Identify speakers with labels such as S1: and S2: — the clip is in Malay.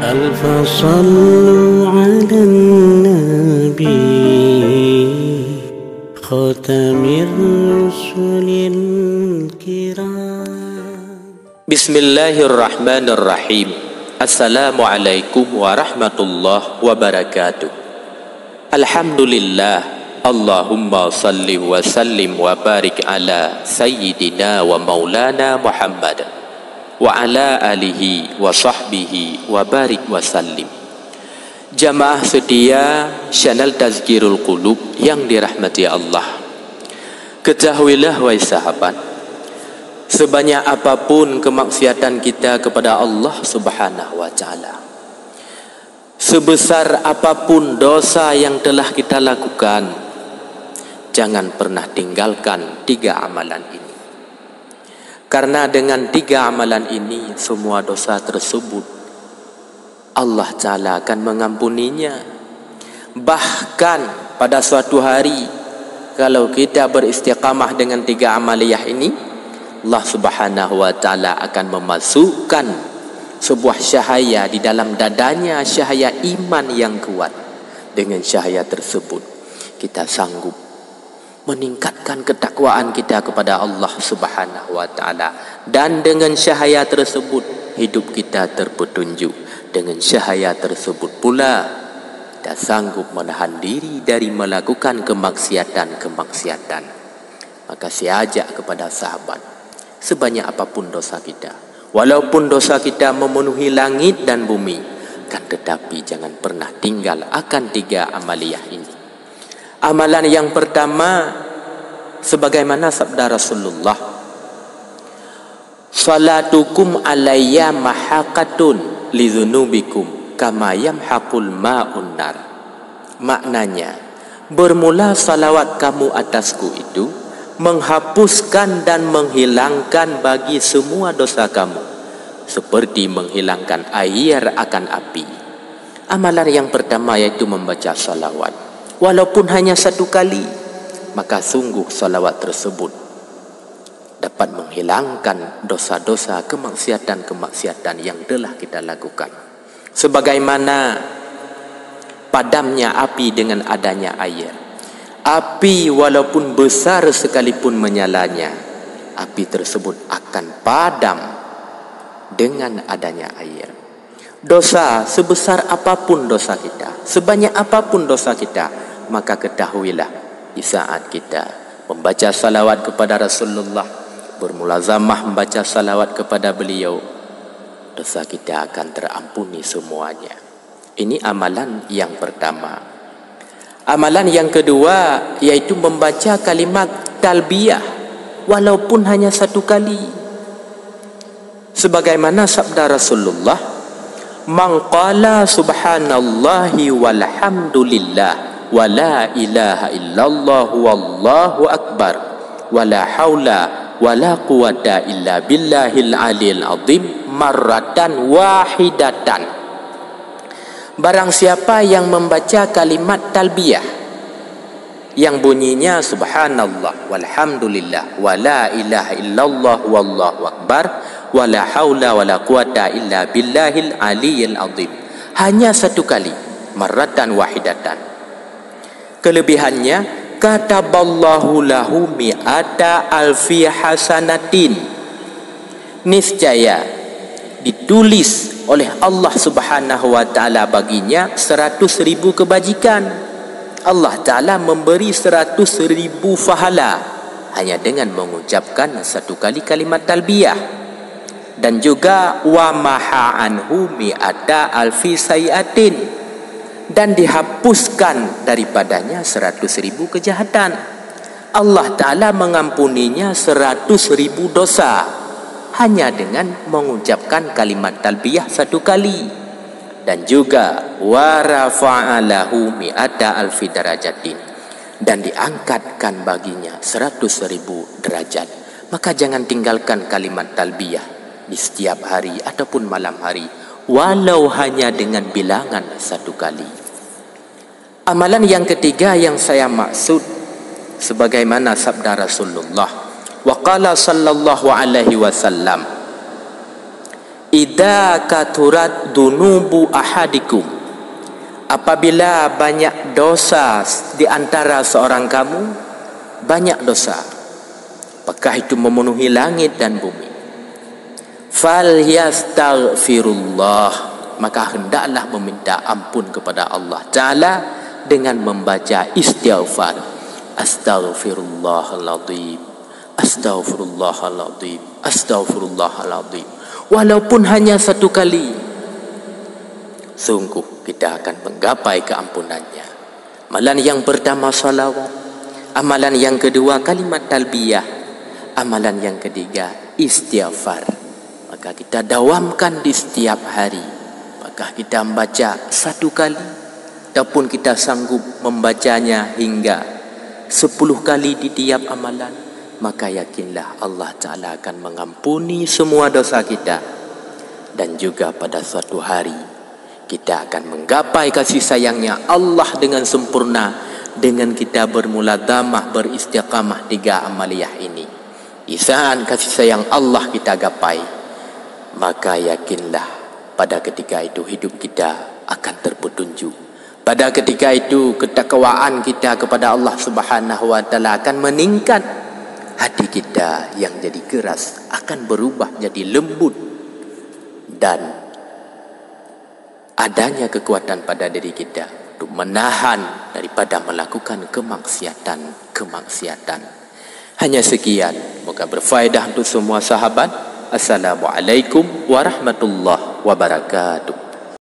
S1: ألف صلوا على النبي خاتم الرسل الكرام.
S2: بسم الله الرحمن الرحيم. السلام عليكم ورحمة الله وبركاته. الحمد لله. اللهم صل وسلم وبارك على سيدنا ومولانا محمد وعلى آله وصحبه وبارك وسلم. Jamaah setia channel Tazkirul Qulub yang dirahmati Allah, ketahuilah wahai sahabat, sebanyak apapun kemaksiatan kita kepada Allah Subhanahu wa Ta'ala, sebesar apapun dosa yang telah kita lakukan, jangan pernah tinggalkan 3 amalan ini. Karena dengan 3 amalan ini, semua dosa tersebut Allah Ta'ala akan mengampuninya. Bahkan pada suatu hari, kalau kita beristiqamah dengan 3 amaliyah ini, Allah Subhanahu wa Ta'ala akan memasukkan sebuah cahaya di dalam dadanya, cahaya iman yang kuat. Dengan cahaya tersebut kita sanggup meningkatkan ketakwaan kita kepada Allah Subhanahu wa Ta'ala, dan dengan cahaya tersebut hidup kita terpetunjuk. Dengan cahaya tersebut pula kita sanggup menahan diri dari melakukan kemaksiatan. Maka saya ajak kepada sahabat, sebanyak apapun dosa kita, walaupun dosa kita memenuhi langit dan bumi, kan tetapi jangan pernah tinggal akan 3 amaliyah ini. Amalan yang pertama, sebagaimana sabda Rasulullah, salatukum alayya mahaqatun lidzunubikum kama yamhaqul ma'un nar. Maknanya, bermula salawat kamu atasku itu menghapuskan dan menghilangkan bagi semua dosa kamu, seperti menghilangkan air akan api. Amalan yang pertama yaitu membaca salawat. Walaupun hanya 1 kali, maka sungguh salawat tersebut dapat menghilangkan dosa-dosa, kemaksiatan yang telah kita lakukan. Sebagaimana padamnya api dengan adanya air. Api walaupun besar sekalipun menyalanya, api tersebut akan padam dengan adanya air. Dosa sebesar apapun dosa kita, sebanyak apapun dosa kita, maka ketahuilah di saat kita membaca salawat kepada Rasulullah, bermulazamah membaca salawat kepada beliau, dosa kita akan terampuni semuanya. Ini amalan yang pertama. Amalan yang kedua yaitu membaca kalimat talbiyah walaupun hanya 1 kali. Sebagaimana sabda Rasulullah, man qala subhanallahi walhamdulillah wa la ilaha illallah wallahu akbar wa la haula wa la quwata illa billahil aliyil azim marratan wahidatan. Barang siapa yang membaca kalimat talbiyah yang bunyinya subhanallah walhamdulillah wa la ilaha illallah wallahu akbar wa la haula wa la quwata illa billahil aliyil azim, hanya 1 kali, marratan wahidatan. Kelebihannya, kataballahu lahu mi'ata alfi hasanatin, niscaya ditulis oleh Allah Subhanahu wa Ta'ala baginya 100.000 kebajikan. Allah Ta'ala memberi 100.000 pahala hanya dengan mengucapkan 1 kali kalimat talbiyah. Dan juga wa maha anhu mi'ata alfi sayiatin, dan dihapuskan daripadanya 100.000 kejahatan. Allah Ta'ala mengampuninya 100.000 dosa hanya dengan mengucapkan kalimat talbiyah 1 kali. Dan juga wa rafa'alahu mi'ata alfi darajatin, dan diangkatkan baginya 100.000 derajat. Maka jangan tinggalkan kalimat talbiyah di setiap hari ataupun malam hari, walau hanya dengan bilangan 1 kali. Amalan yang ketiga yang saya maksud, sebagaimana sabda Rasulullah, wa qala sallallahu alaihi wasallam, idza katurat dunubu ahadikum, apabila banyak dosa di antara seorang kamu, banyak dosa, apakah itu memenuhi langit dan bumi, fal yastaghfirullah, maka hendaklah meminta ampun kepada Allah Ta'ala dengan membaca istighfar, astaghfirullahaladzim, astaghfirullahaladzim, astaghfirullahaladzim, walaupun hanya satu kali, sungguh kita akan menggapai keampunannya. Amalan yang pertama salawat, amalan yang kedua kalimat talbiyah, amalan yang ketiga istighfar. Maka kita dawamkan di setiap hari. Maka kita membaca satu kali, ataupun kita sanggup membacanya hingga 10 kali di tiap amalan, maka yakinlah Allah Ta'ala akan mengampuni semua dosa kita. Dan juga pada suatu hari kita akan menggapai kasih sayangnya Allah dengan sempurna, dengan kita bermuladhamah, beristiqamah 3 amaliyah ini. Isaan kasih sayang Allah kita gapai, maka yakinlah pada ketika itu hidup kita akan terpetunjuk. Pada ketika itu ketakwaan kita kepada Allah Subhanahu wa Ta'ala akan meningkat. Hati kita yang jadi keras akan berubah jadi lembut, dan adanya kekuatan pada diri kita untuk menahan daripada melakukan kemaksiatan. Hanya sekian, moga berfaedah untuk semua sahabat. Assalamualaikum warahmatullahi wabarakatuh.